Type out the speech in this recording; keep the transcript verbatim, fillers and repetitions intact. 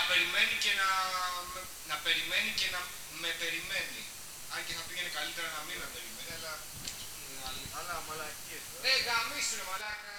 περιμένει και να, να περιμένει και να με περιμένει. Αν και θα πήγαινε καλύτερα να μην με περιμένει, αλλά... Αλλά μαλακίες. Ε, γαμίσου ρε μαλάκα.